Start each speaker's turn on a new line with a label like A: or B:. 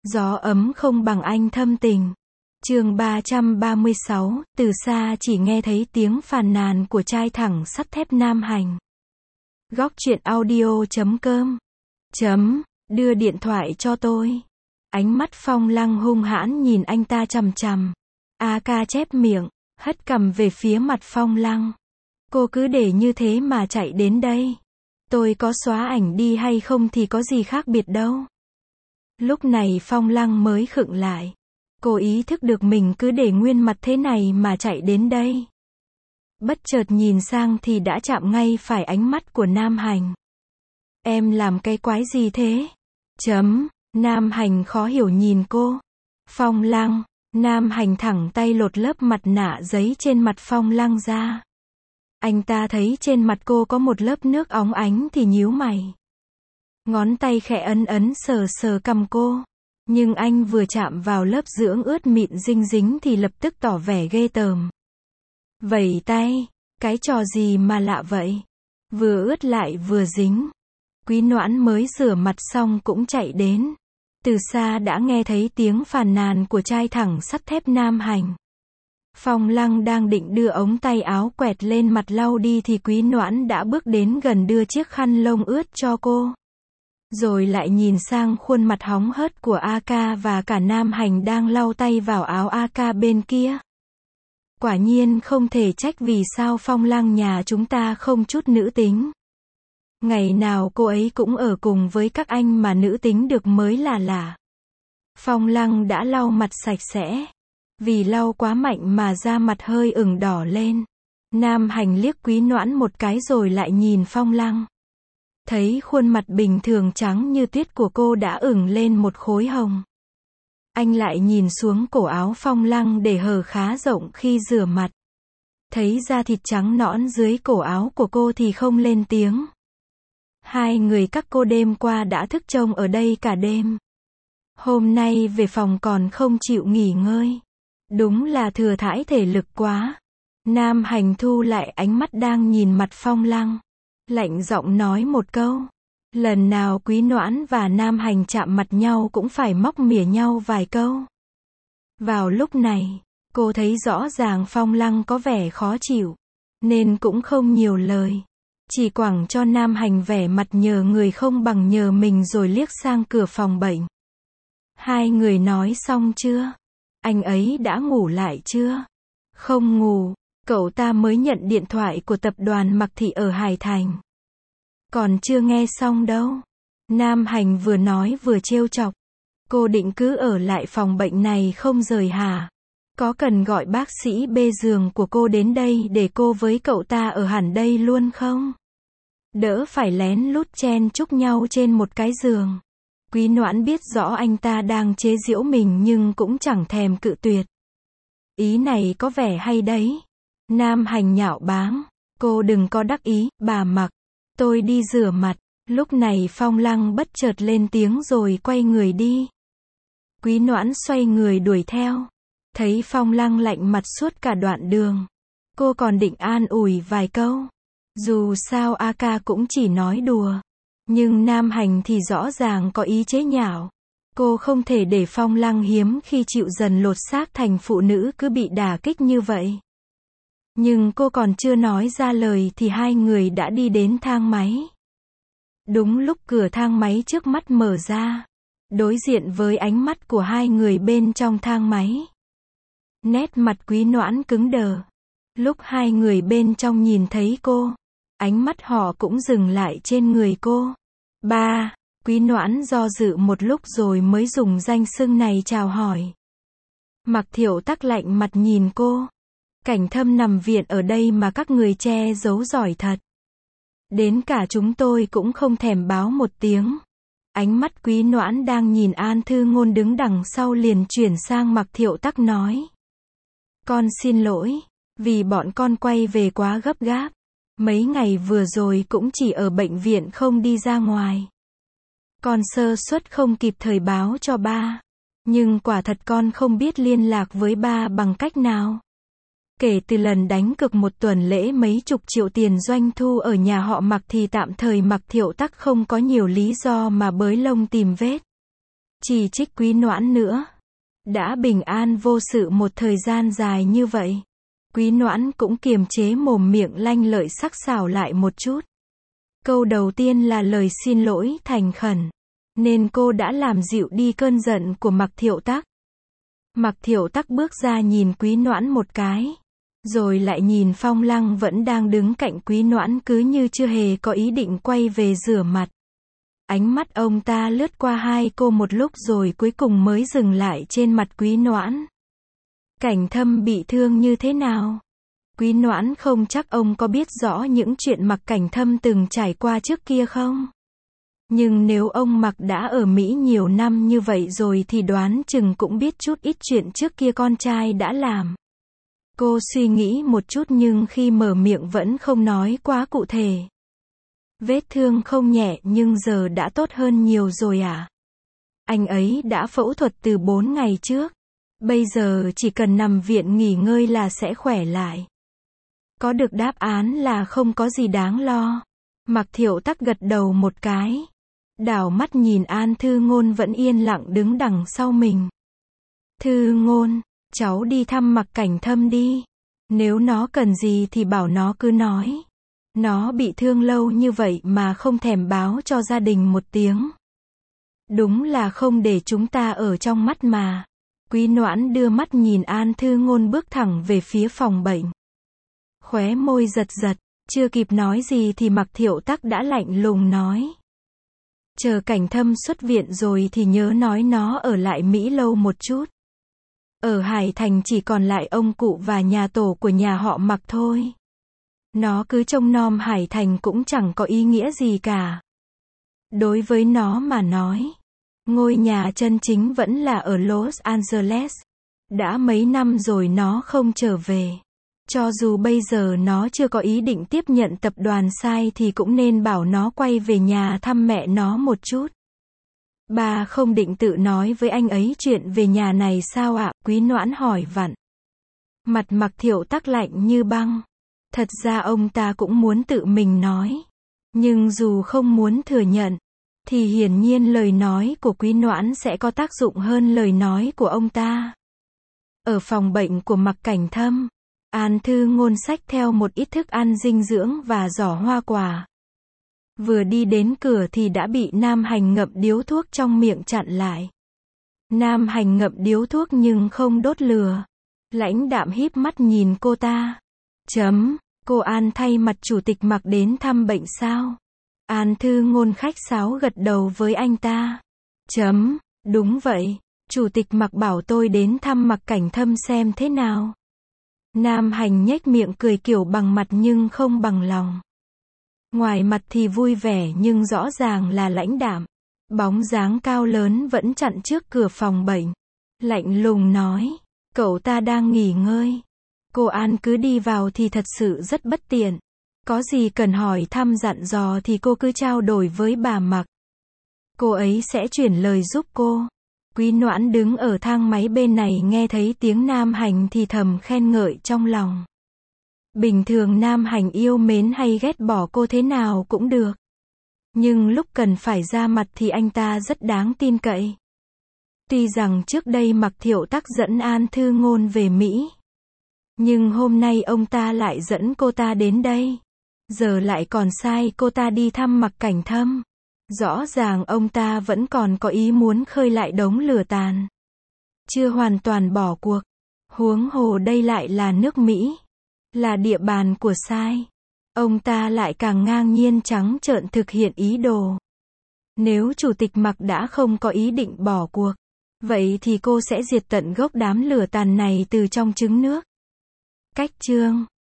A: Gió ấm không bằng anh thâm tình. Chương 336, từ xa chỉ nghe thấy tiếng phàn nàn của trai thẳng sắt thép Nam Hành. Góc truyện audio.com. Đưa điện thoại cho tôi. Ánh mắt Phong Lăng hung hãn nhìn anh ta chằm chằm. AK chép miệng, hất cằm về phía mặt Phong Lăng. Cô cứ để như thế mà chạy đến đây. Tôi có xóa ảnh đi hay không thì có gì khác biệt đâu. Lúc này Phong Lăng mới khựng lại. Cô ý thức được mình cứ để nguyên mặt thế này mà chạy đến đây. Bất chợt nhìn sang thì đã chạm ngay phải ánh mắt của Nam Hành. Em làm cái quái gì thế? Nam Hành khó hiểu nhìn cô. Phong Lăng. Nam Hành thẳng tay lột lớp mặt nạ giấy trên mặt Phong Lăng ra. Anh ta thấy trên mặt cô có một lớp nước óng ánh thì nhíu mày. Ngón tay khẽ ấn sờ sờ cằm cô. Nhưng anh vừa chạm vào lớp dưỡng ướt mịn dinh dính thì lập tức tỏ vẻ ghê tởm. Vẩy tay, cái trò gì mà lạ vậy? Vừa ướt lại vừa dính. Quý Noãn mới rửa mặt xong cũng chạy đến. Từ xa đã nghe thấy tiếng phàn nàn của trai thẳng sắt thép Nam Hành. Phong Lăng đang định đưa ống tay áo quẹt lên mặt lau đi thì Quý Noãn đã bước đến gần đưa chiếc khăn lông ướt cho cô. Rồi lại nhìn sang khuôn mặt hóng hớt của AK và cả Nam Hành đang lau tay vào áo AK bên kia. Quả nhiên không thể trách vì sao Phong Lăng nhà chúng ta không chút nữ tính. Ngày nào cô ấy cũng ở cùng với các anh mà nữ tính được mới là lạ. Phong Lăng đã lau mặt sạch sẽ. Vì lau quá mạnh mà da mặt hơi ửng đỏ lên. Nam Hành liếc Quý Noãn một cái rồi lại nhìn Phong Lăng. Thấy khuôn mặt bình thường trắng như tuyết của cô đã ửng lên một khối hồng. Anh lại nhìn xuống cổ áo Phong Lăng để hở khá rộng khi rửa mặt. Thấy da thịt trắng nõn dưới cổ áo của cô thì không lên tiếng. Hai người các cô đêm qua đã thức trông ở đây cả đêm. Hôm nay về phòng còn không chịu nghỉ ngơi. Đúng là thừa thãi thể lực quá. Nam Hành thu lại ánh mắt đang nhìn mặt Phong Lăng. Lạnh giọng nói một câu. Lần nào Quý Noãn và Nam Hành chạm mặt nhau cũng phải móc mỉa nhau vài câu. Vào lúc này, cô thấy rõ ràng Phong Lăng có vẻ khó chịu. Nên cũng không nhiều lời. Chỉ quẳng cho Nam Hành vẻ mặt nhờ người không bằng nhờ mình rồi liếc sang cửa phòng bệnh. Hai người nói xong chưa? Anh ấy đã ngủ lại chưa? Không ngủ, cậu ta mới nhận điện thoại của tập đoàn Mặc Thị ở Hải Thành. Còn chưa nghe xong đâu. Nam Hành vừa nói vừa trêu chọc. Cô định cứ ở lại phòng bệnh này không rời hả? Có cần gọi bác sĩ bê giường của cô đến đây để cô với cậu ta ở hẳn đây luôn không? Đỡ phải lén lút chen chúc nhau trên một cái giường. Quý Noãn biết rõ anh ta đang chế giễu mình nhưng cũng chẳng thèm cự tuyệt. Ý này có vẻ hay đấy. Nam Hành nhạo báng. Cô đừng có đắc ý, bà Mặc. Tôi đi rửa mặt. Lúc này Phong Lăng bất chợt lên tiếng rồi quay người đi. Quý Noãn xoay người đuổi theo. Thấy Phong Lăng lạnh mặt suốt cả đoạn đường. Cô còn định an ủi vài câu. Dù sao AK cũng chỉ nói đùa. Nhưng Nam Hành thì rõ ràng có ý chế nhạo. Cô không thể để Phong Lăng hiếm khi chịu dần lột xác thành phụ nữ cứ bị đả kích như vậy. Nhưng cô còn chưa nói ra lời thì hai người đã đi đến thang máy. Đúng lúc cửa thang máy trước mắt mở ra. Đối diện với ánh mắt của hai người bên trong thang máy. Nét mặt Quý Noãn cứng đờ. Lúc hai người bên trong nhìn thấy cô, ánh mắt họ cũng dừng lại trên người cô. Ba, Quý Noãn do dự một lúc rồi mới dùng danh xưng này chào hỏi. Mặc Thiệu Tắc lạnh mặt nhìn cô. Cảnh Thâm nằm viện ở đây mà các người che giấu giỏi thật. Đến cả chúng tôi cũng không thèm báo một tiếng. Ánh mắt Quý Noãn đang nhìn An Thư Ngôn đứng đằng sau liền chuyển sang Mặc Thiệu Tắc nói. Con xin lỗi, vì bọn con quay về quá gấp gáp. Mấy ngày vừa rồi cũng chỉ ở bệnh viện không đi ra ngoài. Con sơ suất không kịp thời báo cho ba. Nhưng quả thật con không biết liên lạc với ba bằng cách nào. Kể từ lần đánh cược một tuần lễ mấy chục triệu tiền doanh thu ở nhà họ Mặc thì tạm thời Mặc Thiệu Tắc không có nhiều lý do mà bới lông tìm vết. chỉ trích Quý Noãn nữa. Đã bình an vô sự một thời gian dài như vậy, Quý Noãn cũng kiềm chế mồm miệng lanh lợi sắc sảo lại một chút. Câu đầu tiên là lời xin lỗi thành khẩn, nên cô đã làm dịu đi cơn giận của Mạc Thiệu Tắc. Mạc Thiệu Tắc bước ra nhìn Quý Noãn một cái, rồi lại nhìn Phong Lăng vẫn đang đứng cạnh Quý Noãn cứ như chưa hề có ý định quay về rửa mặt. Ánh mắt ông ta lướt qua hai cô một lúc rồi cuối cùng mới dừng lại trên mặt Quý Noãn. Cảnh Thâm bị thương như thế nào? Quý Noãn không chắc ông có biết rõ những chuyện Mạc Cảnh Thâm từng trải qua trước kia không? Nhưng nếu ông Mạc đã ở Mỹ nhiều năm như vậy rồi thì đoán chừng cũng biết chút ít chuyện trước kia con trai đã làm. Cô suy nghĩ một chút nhưng khi mở miệng vẫn không nói quá cụ thể. Vết thương không nhẹ nhưng giờ đã tốt hơn nhiều rồi à? Anh ấy đã phẫu thuật từ 4 ngày trước. Bây giờ chỉ cần nằm viện nghỉ ngơi là sẽ khỏe lại. Có được đáp án là không có gì đáng lo. Mạc Thiệu Tắc gật đầu một cái. Đảo mắt nhìn An Thư Ngôn vẫn yên lặng đứng đằng sau mình. Thư Ngôn, cháu đi thăm Mạc Cảnh Thâm đi. Nếu nó cần gì thì bảo nó cứ nói. Nó bị thương lâu như vậy mà không thèm báo cho gia đình một tiếng. Đúng là không để chúng ta ở trong mắt mà. Quý Noãn đưa mắt nhìn An Thư Ngôn bước thẳng về phía phòng bệnh. Khóe môi giật giật, chưa kịp nói gì thì Mạc Thiệu Tắc đã lạnh lùng nói. Chờ Cảnh Thâm xuất viện rồi thì nhớ nói nó ở lại Mỹ lâu một chút. Ở Hải Thành chỉ còn lại ông cụ và nhà tổ của nhà họ Mạc thôi. Nó cứ trông nom Hải Thành cũng chẳng có ý nghĩa gì cả. Đối với nó mà nói, ngôi nhà chân chính vẫn là ở Los Angeles. Đã mấy năm rồi nó không trở về. Cho dù bây giờ nó chưa có ý định tiếp nhận tập đoàn sai thì cũng nên bảo nó quay về nhà thăm mẹ nó một chút. Bà không định tự nói với anh ấy chuyện về nhà này sao ạ? Quý Noãn hỏi vặn. Mặt Mạc Thiệu Tắc lạnh như băng. Thật ra ông ta cũng muốn tự mình nói. Nhưng dù không muốn thừa nhận, thì hiển nhiên lời nói của Quý Noãn sẽ có tác dụng hơn lời nói của ông ta. Ở phòng bệnh của Mạc Cảnh Thâm, An Thư Ngôn xách theo một ít thức ăn dinh dưỡng và giỏ hoa quả. Vừa đi đến cửa thì đã bị Nam Hành ngậm điếu thuốc trong miệng chặn lại. Nam Hành ngậm điếu thuốc nhưng không đốt lửa. Lãnh đạm híp mắt nhìn cô ta. Cô An thay mặt chủ tịch Mạc đến thăm bệnh sao? An Thư Ngôn khách sáo gật đầu với anh ta. Đúng vậy, chủ tịch Mạc bảo tôi đến thăm Mạc Cảnh Thâm xem thế nào. Nam Hành nhếch miệng cười kiểu bằng mặt nhưng không bằng lòng. Ngoài mặt thì vui vẻ nhưng rõ ràng là lãnh đạm. Bóng dáng cao lớn vẫn chặn trước cửa phòng bệnh. Lạnh lùng nói, cậu ta đang nghỉ ngơi. Cô An cứ đi vào thì thật sự rất bất tiện. Có gì cần hỏi thăm dặn dò thì cô cứ trao đổi với bà Mạc. Cô ấy sẽ chuyển lời giúp cô. Quý Noãn đứng ở thang máy bên này nghe thấy tiếng Nam Hành thì thầm khen ngợi trong lòng. Bình thường Nam Hành yêu mến hay ghét bỏ cô thế nào cũng được. Nhưng lúc cần phải ra mặt thì anh ta rất đáng tin cậy. Tuy rằng trước đây Mạc Thiệu Tắc dẫn An Thư Ngôn về Mỹ. Nhưng hôm nay ông ta lại dẫn cô ta đến đây. Giờ lại còn sai cô ta đi thăm Mạc Cảnh Thâm. Rõ ràng ông ta vẫn còn có ý muốn khơi lại đống lửa tàn. Chưa hoàn toàn bỏ cuộc. Huống hồ đây lại là nước Mỹ. Là địa bàn của sai. Ông ta lại càng ngang nhiên trắng trợn thực hiện ý đồ. Nếu chủ tịch Mạc đã không có ý định bỏ cuộc, vậy thì cô sẽ diệt tận gốc đám lửa tàn này từ trong trứng nước. Cách chương